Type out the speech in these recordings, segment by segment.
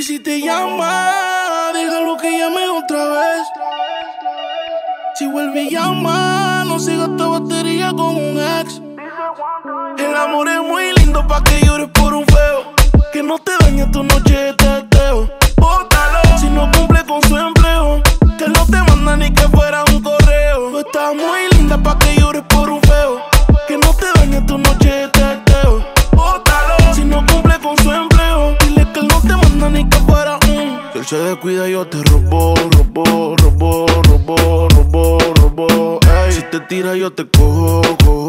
si te llama, déjalo que llame otra vez. Si vuelve y llama, no se gasta batería con un ex. El amor es muy lindo pa' que llores por un feo, que no te dañe tu noche de teteo. Bótalo si no cumple con su empleo, que él no te manda ni que fuera un correo. Tú estás muy linda pa' que llores por un feo, que no te dañe tu noche de teteo. Bótalo si no cumple con su empleo, dile que él no te manda ni que fuera un. Si él se descuida yo te robo. Ey. Si te tira yo te cojo.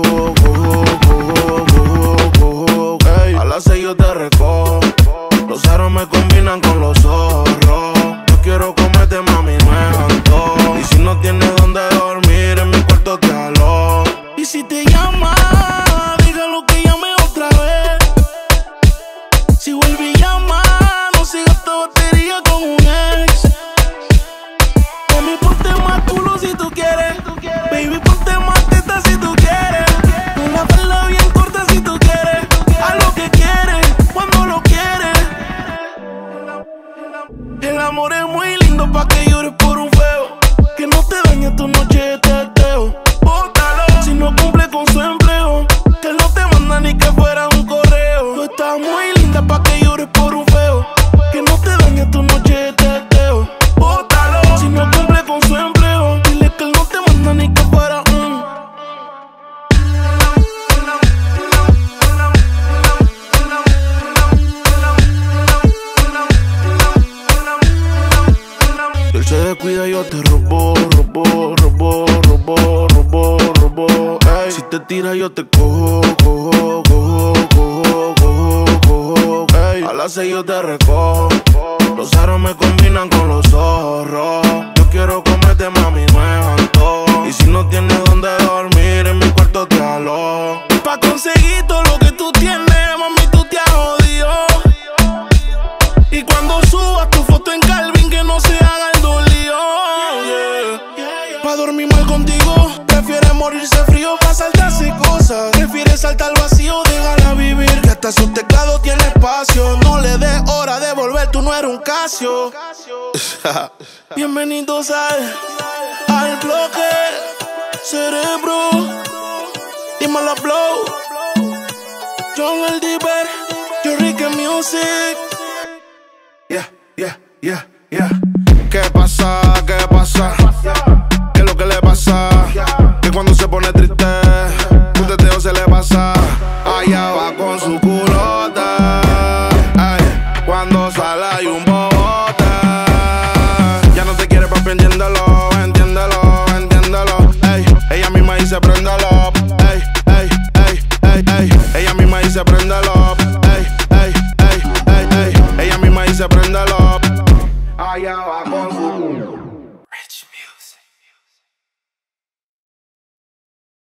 Ey. A las 6 yo te recojo. Los aros me combinan con los zorros. Yo quiero comerte, mami, no es antojo. Y si no tienes donde dormir, en mi cuarto te alojo. Y si te llama, dígalo que llame otra vez. Si vuelve y llama, no se gasta batería con un ex. Mami, ponte más culo si tú quieres. Baby, ponte más teta si tú quieres. Una falda bien corta si tú quieres. Haz lo que quieres, cuando lo quieres. El amor es muy lindo pa' que llores por un feo, que no te dañe tu noche de teteo. Bótalo si no cumple con su empleo, que él no te manda ni que fuera un correo. Tú estás muy linda pa' que llores por un feo, que no te dañe tu noche de teteo. Bótalo si no cumple con su empleo, dile que él no te manda ni que fuera un. Si él se descuida yo te robo. Ey. Si te tira yo te cojo. Ey. A las 6 yo te recojo. Los aros me combinan con los zorros. Yo quiero comerte, mami, no es antojo. Y si no tienes donde dormir, en mi cuarto te alojo. Pa' conseguir todo lo que tú tienes, mami, tú te has jodido. Y cuando subas tu foto en Calvin, que no se haga el dolido. Pa' dormir mal contigo, prefieres morirse frío pa' saltarse cosas. Prefieres saltar al vacío, déjala vivir, que hasta su teclado tiene espacio. No le des hora de volver, tú no eres un Casio. Bienvenidos al bloque Cerebro. Dímelo Blow, John el Dipper, Yorrique Music. Yeah. ¿Qué pasa? ¿Qué es lo que le pasa? Que cuando se pone triste, un teteo se le pasa. Allá va con su culota. Ay, cuando sale hay un